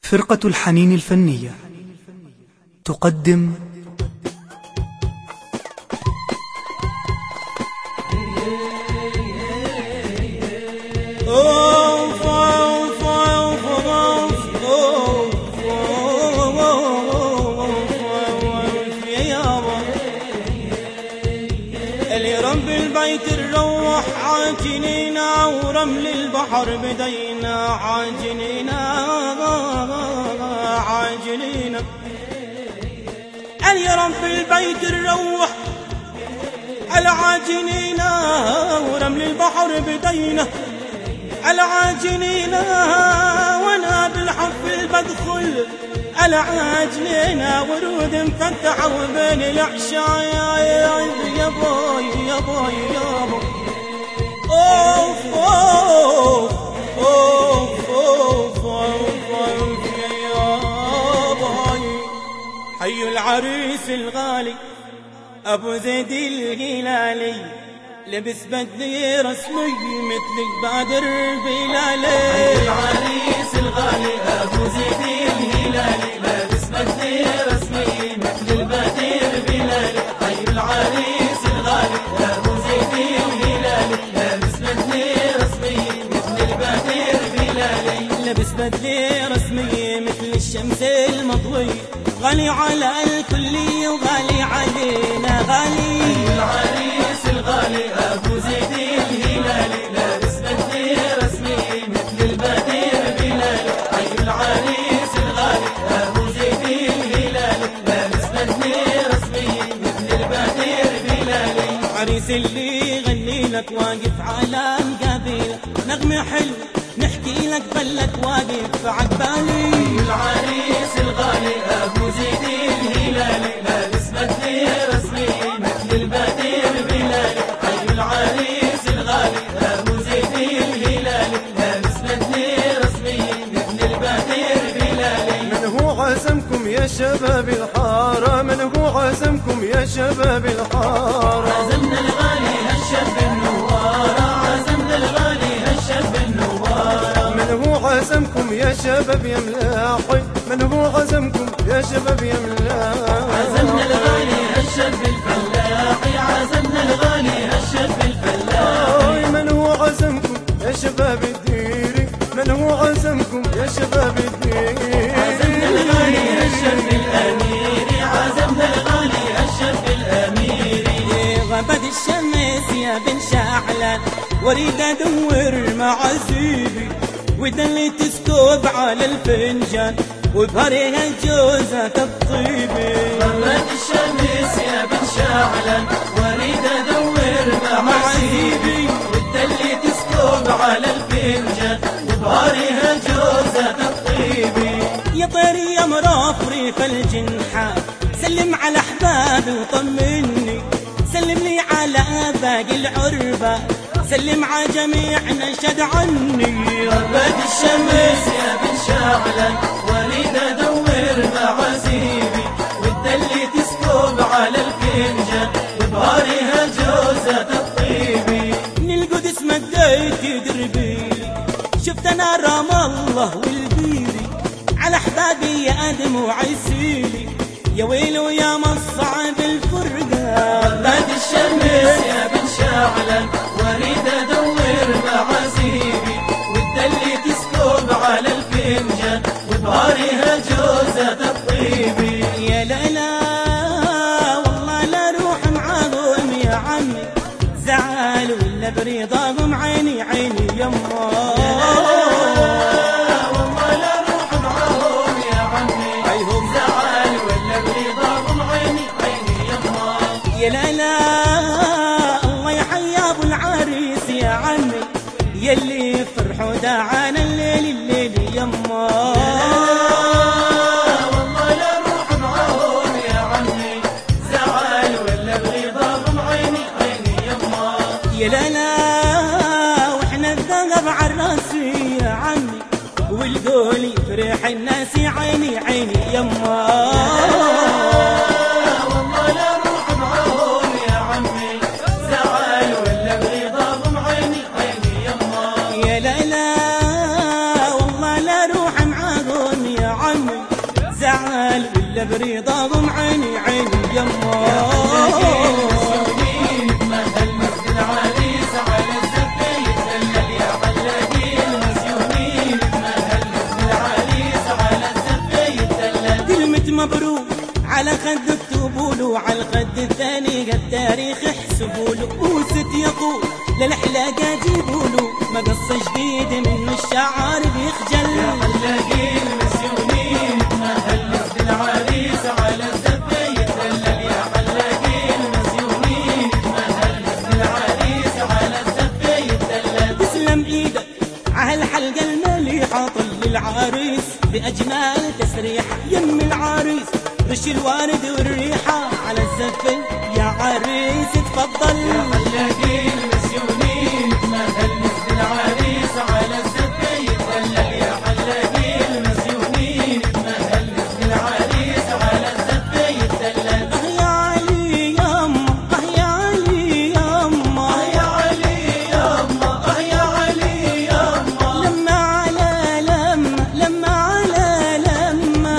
فرقة الحنين الفنية تقدم اللي رب البيت نروح عاجنينا ورمل البحر بدينا عاجنينا اللي رب البيت نروح العاجنينا ورمل البحر بدينا العاجنينا وانا بالحفل بدخل العاجنينا ورود مفتحة وبين العشايا يا بوي يا بوي يا بوي اوف اوف اوف اوف اوف يا بوي. حي العريس الغالي ابو زيد الهلالي لبس بدلي رسمي مثل البدر بلالي. حي العريس الغالي ابو زيد الهلالي لابس بدلي رسمي مثل البدر بلالي. حي العريس الغالي ابو زيد الهلالي لابس بدلي رسمي مثل البدر بلالي. لبس بدلي رسمي مثل الشمس المضوي غالي على الكل وغالي علينا غالي. حي العريس الغالي ابو زيد الهلالي لابس بدلي رسمي مثل البدر بلالي. حي العريس الغالي ابو زيد الهلالي لابس بدلي رسمي مثل البدر بلالي. عريس اللي يغني لك واقف على مقابلك نغمة حلو نحكي لك بلك واقف عقبالي. حي العريس الغالي ابو زيد الهلالي لابس بدلي رسمي مثل البدر بلالي. حي العريس الغالي ابو زيد الهلالي لابس بدلي رسمي مثل البدر بلالي. من هو عزمكم يا شباب الحارة؟ من هو عزمكم يا شباب الحارة؟ عزمنا الغالي هالشاب النوارة. عزمنا الغالي هالشاب النوارة. من هو عزمكم يا شباب يا ملاحي؟ من هو عزمكم يا شباب يا ملاحي؟ عزمنا الغالي هالشاب الفلاحي. عزمنا الغالي هالشاب الفلاحي. من هو عزمكم يا شباب الديري؟ من هو عزمكم يا شباب الديري؟ عزمنا الغالي هالشاب الأميري. عزمنا الغالي هالشاب الأميري. غابت الشمس يا بن شعلان واريد ادور معازيبي ودلي تسكب على الفنجان وبهريها جوزة الطيبي. غابت الشمس يا بن شعلان واريد ادور معازيبي والدلي تسكب على الفنجان وبهارها جوزة الطيبي. يا طير يا مرافري فالجنحة سلم على احبابي وطمني سلم لي على باقي العربة سلم على جميعنا شد عني. غابت الشمس يا بن شعلان واريد ادور معازيبي والدلي تسكب على الفنجان وبهارها جوزة الطيبي. من القدس مديت دربيلي شفت انا رام الله والبيري على احبابي يا ادم وعيسيلي يا ويلو يا مصعب الفرقة. غابت الشمس يا بن شعلان واريد ادور معازيبي والدلي تسكب على الفنجان وبهارها جوزة الطيبي. يا لا لا والله لا روح معاهم يا عمي زعل ولا برضاهم عيني عيني يما. والله لا روح معاهم يا عمي عيهم زعل ولا برضاهم عيني عيني يما. يا لا لا الله يحيى ابو العريس يا عمي يلي فرحوا دعانا الليل يما. والله لا روح معاهم يا عمي زعل ولا برضاهم عيني عيني يما. يا لا لا واحنا الذهب عالراسي يا عمي والقولي فرح الناس عيني عيني يما. والله لا روح معاهم يا عمي زعل ولا برضاهم عيني عيني يما. يا لا لا والله لا روح معاهم يا برضاهم عيني عيني يمه مبروك على خد اكتبوله على الخد الثاني التاريخ احسبوله وست يطول للحلاقة جيبوله مقص جديد من الشعر بيخجل يا حلاقين مسيونين تمهلس بالعريس على الزفة يتدلل يا حلاقين مسيونين تمهلس بالعريس على الزفة يتدلل تسلم ايدك عهالحلقة المليحة طل العريس بأجمال تسريحة يم العريس رش الوارد والريحة على الزفة يا عريس تفضل يا حلاقين مسيونين تمهلس بالعريس على الزفة يتدلل يا حلاقين مسيونين تمهلس بالعريس على الزفة يتدلل يا علي يما يا علي يما يا علي يما يا علي يما لما على لما على لما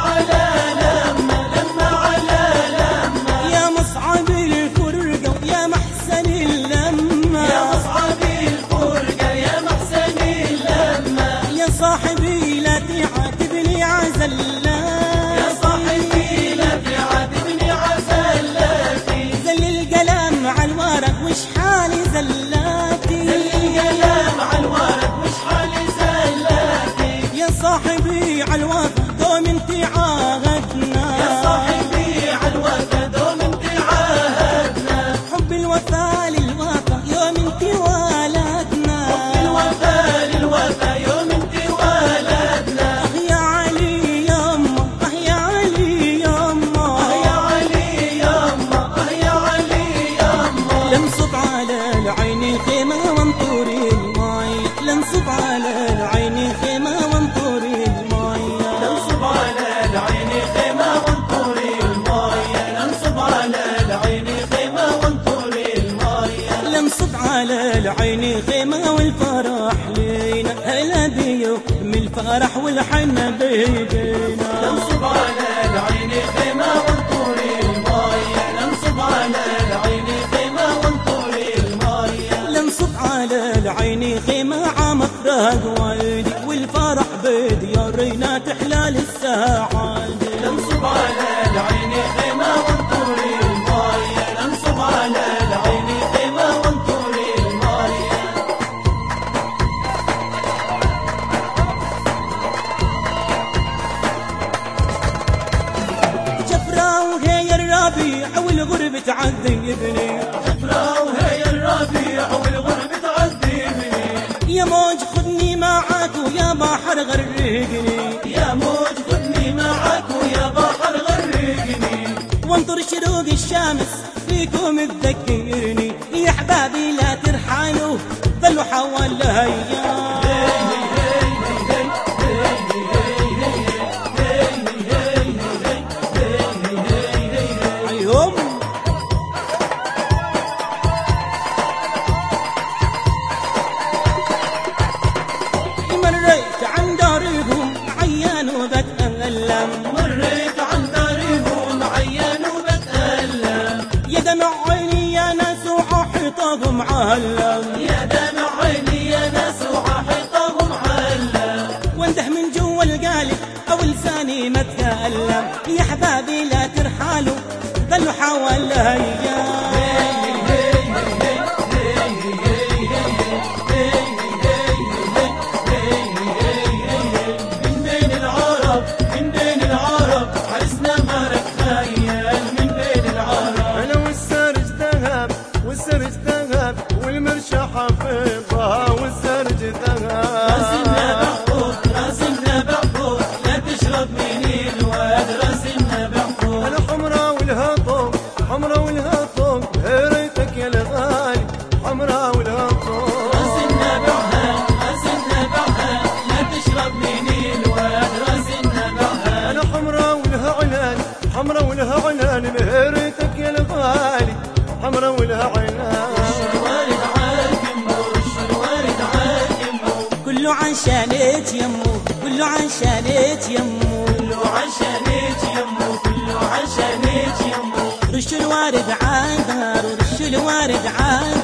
يا مصعب الفرقة ويا محسن اللمة يا مصعب الفرقة يا محسن اللمة يا صاحبي لا تعاتبني عزلاتي يا صاحبي لا تعاتبني عزلاتي زل القلم على الورق وش حالي زلاتي زل القلم على الورق وش حالي زلاتي يا صاحبي على الوفا دوم انت عاهدنا يا صاحبي على الوفا دوم انت عاهدنا حب الوفا للوفا يوم انت ولدنا الوفا للوفا يوم انت ولدنا يا علي يما يا علي يما يا علي يما يا علي يما لنصب على العين خيمة وانطر الماي لنصب على العين خيمة وانطر الماي ننصب على العين خيمة وانطر الماية ننصب على العين خيمة وانطر الماية لنصب على العين خيمة والفرح لينا هلا بيوم من الفرح والحنة بيدينا ننصب على العين خيمة وانطر الماية ننصب على العين خيمة وانطر الماية لنصب على العين خيمة عام افراق والدي والفرح بيدي يا رينا تحلال السعادة ننصب على العين خيمة وانطر الماية ننصب على العين خيمة وانطر الماية جفرة وهي الربيع والغرب تعذبني جفرة وهي الربيع والغرب تعذبني يا موج خذني معاك ويا بحر غرقني يا موج خذني معك ويا بحر غرقني وانطر شروق الشمس فيكم تذكرني يا احبابي لا ترحلوا ظلوا حول الايام عليهم مريت عن دارهم عيان وبتألم مريت عن دارهم عيان وبتألم يا دمع عيني يا ناس وحيطهم علم يا دمع عيني يا ناس وحيطهم علم وانده من جوا القالب او لساني ما تكلم يا حبابي لا ترحلوا ظلوا حول الايام من بين العرب من بين العرب حرسنا مارك خيال من بين العرب انا والسرج ذهب والسرج ذهب والمرشة حفيظها والسرج راسنا ذهب بحفوظ راسنا بحفوظ لا تشرب من الواد راسنا بحفوظ انا حمرا والهطوم حمرا والهطوم هريتك يا الغالي حمرا والهطوم راسنا بعها راسنا بعها لا تشرب من الواد راسنا بعها انا حمرا ولها عنان حمرا ولها عنان هريتك يا الغالي حمرا ولها عنان الوارد عالكمو الوارد عالكمو كله عشانك يمو كله عشانك يمو كله عشانك يمو الوارد عذر ورش الوارد عذر